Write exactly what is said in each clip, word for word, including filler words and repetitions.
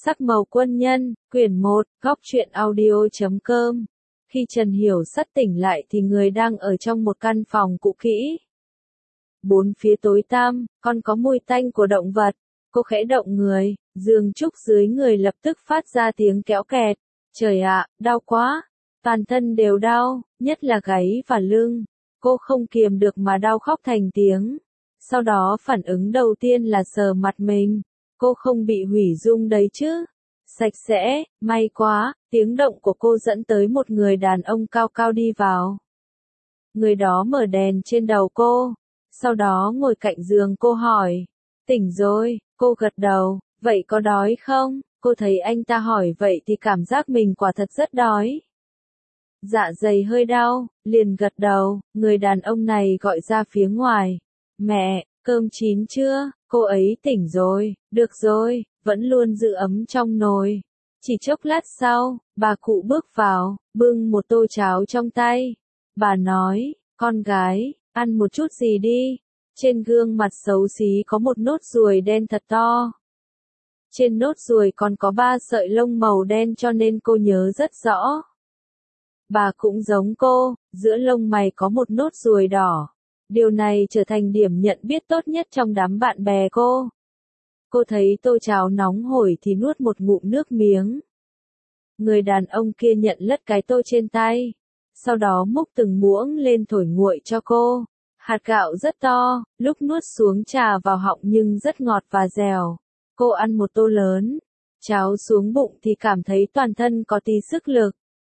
Sắc màu quân nhân, quyển một, góc truyện audio chấm com. Khi Trần Hiểu Sắt tỉnh lại thì người đang ở trong một căn phòng cũ kỹ. Bốn phía tối tăm, còn có mùi tanh của động vật. Cô khẽ động người, giường trúc dưới người lập tức phát ra tiếng kéo kẹt. Trời ạ, đau quá. Toàn thân đều đau, nhất là gáy và lưng. Cô không kiềm được mà đau khóc thành tiếng. Sau đó phản ứng đầu tiên là sờ mặt mình. Cô không bị hủy dung đấy chứ. Sạch sẽ, may quá, tiếng động của cô dẫn tới một người đàn ông cao cao đi vào. Người đó mở đèn trên đầu cô. Sau đó ngồi cạnh giường cô hỏi. Tỉnh rồi, cô gật đầu, vậy có đói không? Cô thấy anh ta hỏi vậy thì cảm giác mình quả thật rất đói. Dạ dày hơi đau, liền gật đầu, người đàn ông này gọi ra phía ngoài. Mẹ, cơm chín chưa? Cô ấy tỉnh rồi, được rồi, vẫn luôn giữ ấm trong nồi. Chỉ chốc lát sau, bà cụ bước vào, bưng một tô cháo trong tay. Bà nói, con gái, ăn một chút gì đi. Trên gương mặt xấu xí có một nốt ruồi đen thật to. Trên nốt ruồi còn có ba sợi lông màu đen cho nên cô nhớ rất rõ. Bà cũng giống cô, giữa lông mày có một nốt ruồi đỏ. Điều này trở thành điểm nhận biết tốt nhất trong đám bạn bè cô. Cô thấy tô cháo nóng hổi thì nuốt một ngụm nước miếng. Người đàn ông kia nhận lất cái tô trên tay. Sau đó múc từng muỗng lên thổi nguội cho cô. Hạt gạo rất to, lúc nuốt xuống trà vào họng nhưng rất ngọt và dẻo. Cô ăn một tô lớn. Cháo xuống bụng thì cảm thấy toàn thân có tí sức lực.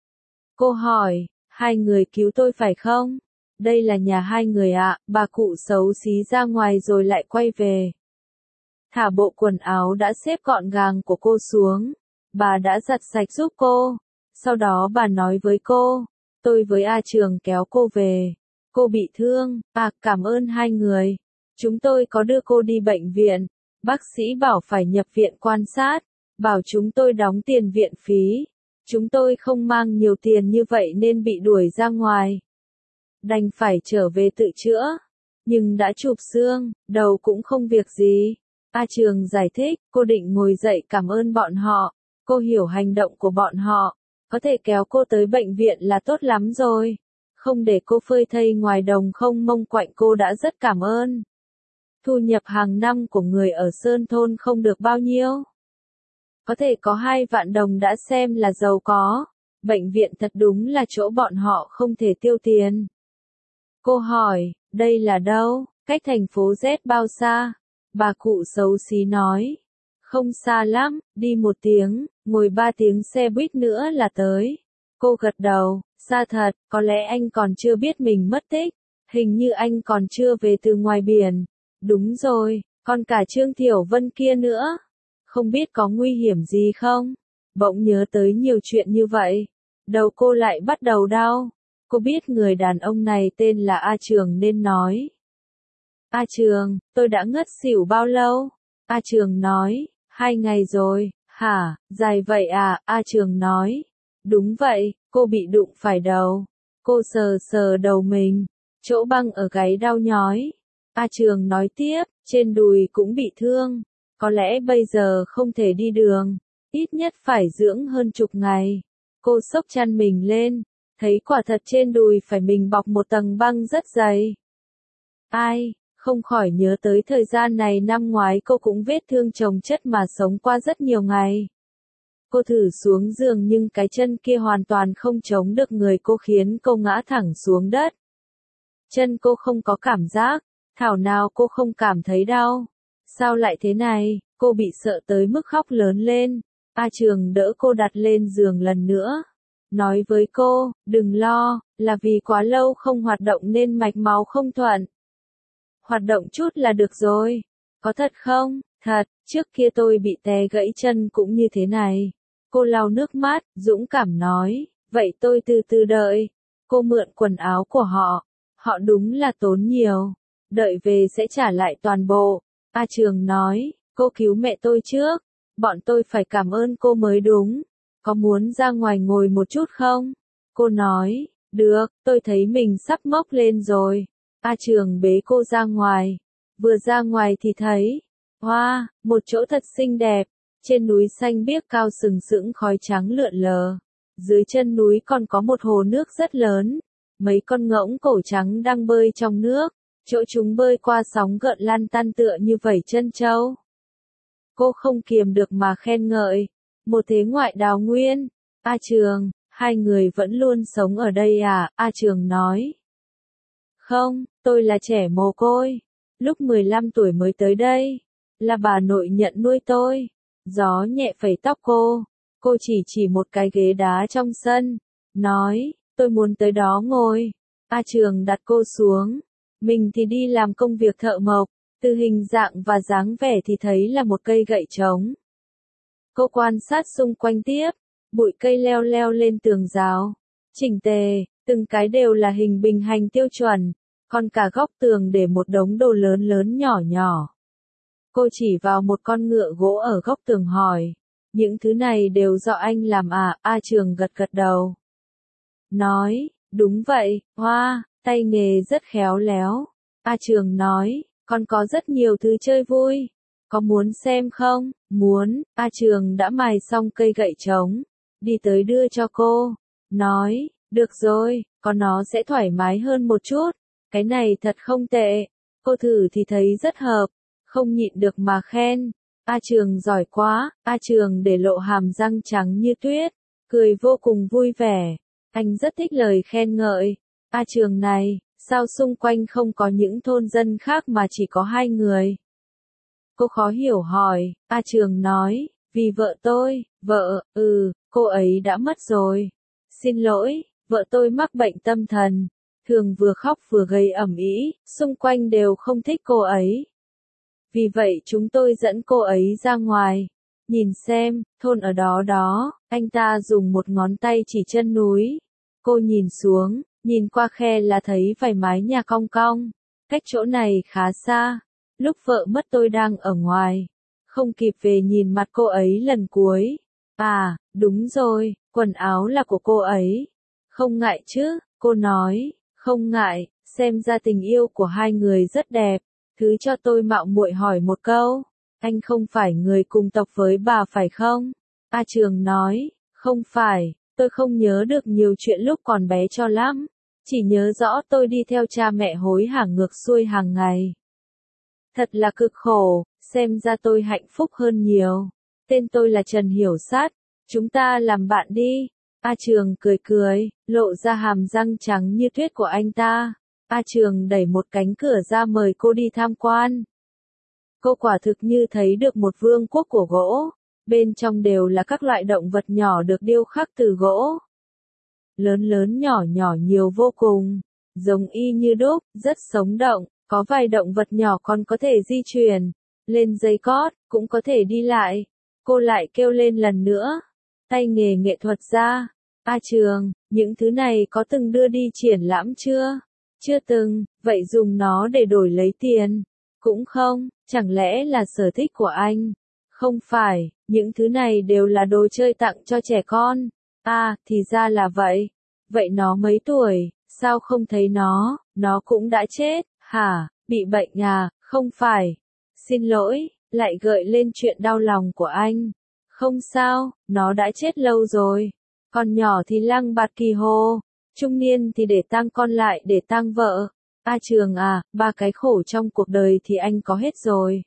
Cô hỏi, hai người cứu tôi phải không? Đây là nhà hai người ạ, à, bà cụ xấu xí ra ngoài rồi lại quay về. Thả bộ quần áo đã xếp gọn gàng của cô xuống. Bà đã giặt sạch giúp cô. Sau đó bà nói với cô, tôi với A Trường kéo cô về. Cô bị thương, à cảm ơn hai người. Chúng tôi có đưa cô đi bệnh viện. Bác sĩ bảo phải nhập viện quan sát. Bảo chúng tôi đóng tiền viện phí. Chúng tôi không mang nhiều tiền như vậy nên bị đuổi ra ngoài. Đành phải trở về tự chữa. Nhưng đã chụp xương, đầu cũng không việc gì. A Trường giải thích, cô định ngồi dậy cảm ơn bọn họ. Cô hiểu hành động của bọn họ. Có thể kéo cô tới bệnh viện là tốt lắm rồi. Không để cô phơi thây ngoài đồng không mông quạnh cô đã rất cảm ơn. Thu nhập hàng năm của người ở Sơn Thôn không được bao nhiêu. Có thể có hai vạn đồng đã xem là giàu có. Bệnh viện thật đúng là chỗ bọn họ không thể tiêu tiền. Cô hỏi, đây là đâu, cách thành phố Z bao xa? Bà cụ xấu xí nói, không xa lắm, đi một tiếng, ngồi ba tiếng xe buýt nữa là tới. Cô gật đầu, xa thật, có lẽ anh còn chưa biết mình mất tích, hình như anh còn chưa về từ ngoài biển. Đúng rồi, còn cả Trương Thiểu Vân kia nữa. Không biết có nguy hiểm gì không? Bỗng nhớ tới nhiều chuyện như vậy. Đầu cô lại bắt đầu đau. Cô biết người đàn ông này tên là A Trường nên nói. A Trường, tôi đã ngất xỉu bao lâu? A Trường nói, hai ngày rồi. Hả, dài vậy à? A Trường nói. Đúng vậy, cô bị đụng phải đầu. Cô sờ sờ đầu mình. Chỗ băng ở gáy đau nhói. A Trường nói tiếp, trên đùi cũng bị thương. Có lẽ bây giờ không thể đi đường. Ít nhất phải dưỡng hơn chục ngày. Cô xốc chăn mình lên. Thấy quả thật trên đùi phải mình bọc một tầng băng rất dày. Ai, không khỏi nhớ tới thời gian này năm ngoái cô cũng vết thương chồng chất mà sống qua rất nhiều ngày. Cô thử xuống giường nhưng cái chân kia hoàn toàn không chống được người cô khiến cô ngã thẳng xuống đất. Chân cô không có cảm giác, thảo nào cô không cảm thấy đau. Sao lại thế này, cô bị sợ tới mức khóc lớn lên. A Trường đỡ cô đặt lên giường lần nữa. Nói với cô, đừng lo, là vì quá lâu không hoạt động nên mạch máu không thuận. Hoạt động chút là được rồi. Có thật không? Thật, trước kia tôi bị té gãy chân cũng như thế này. Cô lau nước mắt, dũng cảm nói, vậy tôi từ từ đợi. Cô mượn quần áo của họ. Họ đúng là tốn nhiều. Đợi về sẽ trả lại toàn bộ. A Trường nói, cô cứu mẹ tôi trước. Bọn tôi phải cảm ơn cô mới đúng. Có muốn ra ngoài ngồi một chút không? Cô nói, được, tôi thấy mình sắp mốc lên rồi. A Trường bế cô ra ngoài. Vừa ra ngoài thì thấy, hoa, wow, một chỗ thật xinh đẹp. Trên núi xanh biếc cao sừng sững khói trắng lượn lờ. Dưới chân núi còn có một hồ nước rất lớn. Mấy con ngỗng cổ trắng đang bơi trong nước. Chỗ chúng bơi qua sóng gợn lan tăn tựa như vẩy chân trâu. Cô không kiềm được mà khen ngợi. Một thế ngoại đào nguyên. A Trường, hai người vẫn luôn sống ở đây à? A Trường nói. Không, tôi là trẻ mồ côi. Lúc mười lăm tuổi mới tới đây. Là bà nội nhận nuôi tôi. Gió nhẹ phẩy tóc cô. Cô chỉ chỉ một cái ghế đá trong sân. Nói, tôi muốn tới đó ngồi. A Trường đặt cô xuống. Mình thì đi làm công việc thợ mộc. Từ hình dạng và dáng vẻ thì thấy là một cây gậy trống. Cô quan sát xung quanh tiếp. Bụi cây leo leo lên tường rào. Chỉnh tề, từng cái đều là hình bình hành tiêu chuẩn. Còn cả góc tường để một đống đồ lớn lớn nhỏ nhỏ. Cô chỉ vào một con ngựa gỗ ở góc tường hỏi. Những thứ này đều do anh làm à? A Trường gật gật đầu. Nói, đúng vậy, hoa, tay nghề rất khéo léo. A Trường nói, còn có rất nhiều thứ chơi vui. Có muốn xem không? Muốn. A Trường đã mài xong cây gậy trống. Đi tới đưa cho cô. Nói, được rồi, có nó sẽ thoải mái hơn một chút. Cái này thật không tệ. Cô thử thì thấy rất hợp. Không nhịn được mà khen. A Trường giỏi quá. A Trường để lộ hàm răng trắng như tuyết. Cười vô cùng vui vẻ. Anh rất thích lời khen ngợi. A Trường này, sao xung quanh không có những thôn dân khác mà chỉ có hai người? Cô khó hiểu hỏi. A Trường nói, vì vợ tôi. Vợ, ừ, cô ấy đã mất rồi. Xin lỗi, vợ tôi mắc bệnh tâm thần. Thường vừa khóc vừa gây ầm ĩ, xung quanh đều không thích cô ấy. Vì vậy chúng tôi dẫn cô ấy ra ngoài. Nhìn xem, thôn ở đó đó. Anh ta dùng một ngón tay chỉ chân núi. Cô nhìn xuống, nhìn qua khe là thấy vài mái nhà cong cong. Cách chỗ này khá xa. Lúc vợ mất tôi đang ở ngoài. Không kịp về nhìn mặt cô ấy lần cuối. À, đúng rồi, quần áo là của cô ấy. Không ngại chứ, cô nói. Không ngại, xem ra tình yêu của hai người rất đẹp. Thứ cho tôi mạo muội hỏi một câu. Anh không phải người cùng tộc với bà phải không? A Trường nói, không phải, tôi không nhớ được nhiều chuyện lúc còn bé cho lắm. Chỉ nhớ rõ tôi đi theo cha mẹ hối hả ngược xuôi hàng ngày. Thật là cực khổ, xem ra tôi hạnh phúc hơn nhiều. Tên tôi là Trần Hiểu Sát, chúng ta làm bạn đi. A Trường cười cười, lộ ra hàm răng trắng như tuyết của anh ta. A Trường đẩy một cánh cửa ra mời cô đi tham quan. Cô quả thực như thấy được một vương quốc của gỗ. Bên trong đều là các loại động vật nhỏ được điêu khắc từ gỗ. Lớn lớn nhỏ nhỏ nhiều vô cùng. Giống y như đúc, rất sống động. Có vài động vật nhỏ còn có thể di chuyển. Lên dây cót, cũng có thể đi lại. Cô lại kêu lên lần nữa. Tay nghề nghệ thuật ra. A Trường, những thứ này có từng đưa đi triển lãm chưa? Chưa từng, vậy dùng nó để đổi lấy tiền. Cũng không, chẳng lẽ là sở thích của anh? Không phải, những thứ này đều là đồ chơi tặng cho trẻ con. À, thì ra là vậy. Vậy nó mấy tuổi, sao không thấy nó, nó cũng đã chết, hả, bị bệnh à, không phải. Xin lỗi, lại gợi lên chuyện đau lòng của anh. Không sao, nó đã chết lâu rồi. Còn nhỏ thì lăng bạt kỳ hồ, trung niên thì để tang con lại để tang vợ. A Trường à, ba cái khổ trong cuộc đời thì anh có hết rồi.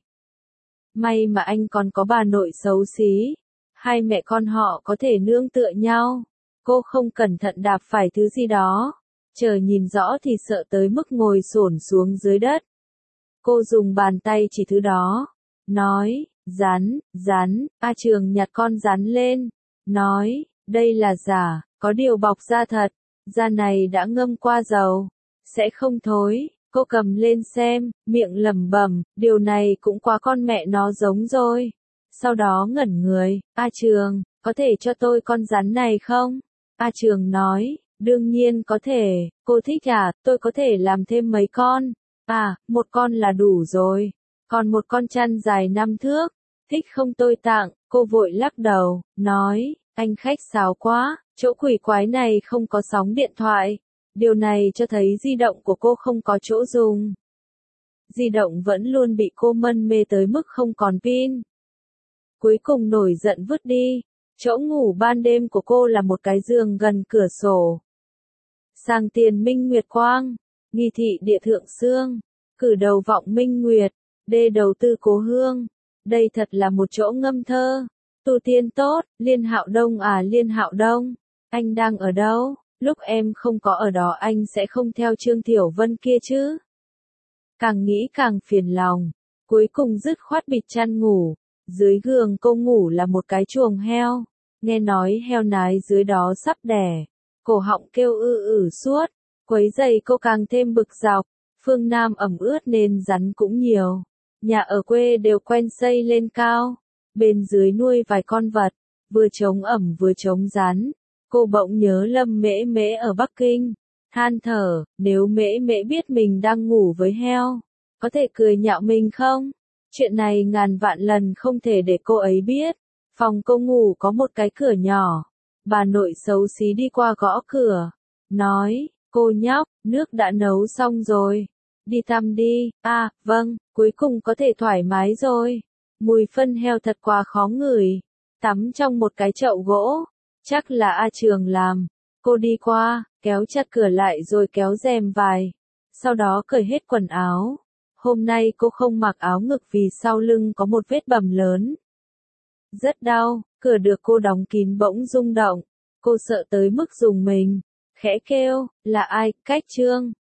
May mà anh còn có bà nội xấu xí. Hai mẹ con họ có thể nương tựa nhau. Cô không cẩn thận đạp phải thứ gì đó. Chờ nhìn rõ thì sợ tới mức ngồi xổm xuống dưới đất. Cô dùng bàn tay chỉ thứ đó. Nói, rắn, rắn. A Trường nhặt con rắn lên. Nói, đây là giả, có điều bọc da thật. Da này đã ngâm qua dầu. Sẽ không thối. Cô cầm lên xem, miệng lẩm bẩm, điều này cũng quá con mẹ nó giống rồi. Sau đó ngẩn người, A Trường, có thể cho tôi con rắn này không? A Trường nói, đương nhiên có thể, cô thích à, tôi có thể làm thêm mấy con. À, một con là đủ rồi. Còn một con chăn dài năm thước, thích không tôi tặng, cô vội lắc đầu, nói, anh khách sáo quá, chỗ quỷ quái này không có sóng điện thoại. Điều này cho thấy di động của cô không có chỗ dùng. Di động vẫn luôn bị cô mân mê tới mức không còn pin. cuối cùng nổi giận vứt đi. Chỗ ngủ ban đêm của cô là một cái giường gần cửa sổ. Sang tiền minh nguyệt quang, nghi thị địa thượng xương, cử đầu vọng minh nguyệt, đê đầu tư cố hương. Đây thật là một chỗ ngâm thơ. Tu tiên tốt, Liên Hạo Đông à Liên Hạo Đông, anh đang ở đâu? Lúc em không có ở đó anh sẽ không theo Trương Tiểu Vân kia chứ? Càng nghĩ càng phiền lòng, cuối cùng dứt khoát bịt chăn ngủ. Dưới giường cô ngủ là một cái chuồng heo, nghe nói heo nái dưới đó sắp đẻ, cổ họng kêu ư ử suốt, quấy giày cô càng thêm bực dọc. Phương Nam ẩm ướt nên rắn cũng nhiều, nhà ở quê đều quen xây lên cao, bên dưới nuôi vài con vật, vừa chống ẩm vừa chống rắn. Cô bỗng nhớ Lâm Mễ Mễ ở Bắc Kinh, than thở, nếu Mễ Mễ biết mình đang ngủ với heo, có thể cười nhạo mình không? Chuyện này ngàn vạn lần không thể để cô ấy biết. Phòng cô ngủ có một cái cửa nhỏ, bà nội xấu xí đi qua gõ cửa, nói, cô nhóc, nước đã nấu xong rồi, đi tắm đi. À, vâng, cuối cùng có thể thoải mái rồi. Mùi phân heo thật quá khó ngửi, tắm trong một cái chậu gỗ, chắc là A Trường làm. Cô đi qua, kéo chặt cửa lại rồi kéo rèm vài, sau đó cởi hết quần áo. Hôm nay cô không mặc áo ngực vì sau lưng có một vết bầm lớn. Rất đau, cửa được cô đóng kín bỗng rung động. Cô sợ tới mức rùng mình, khẽ kêu, là ai, Cách Trương.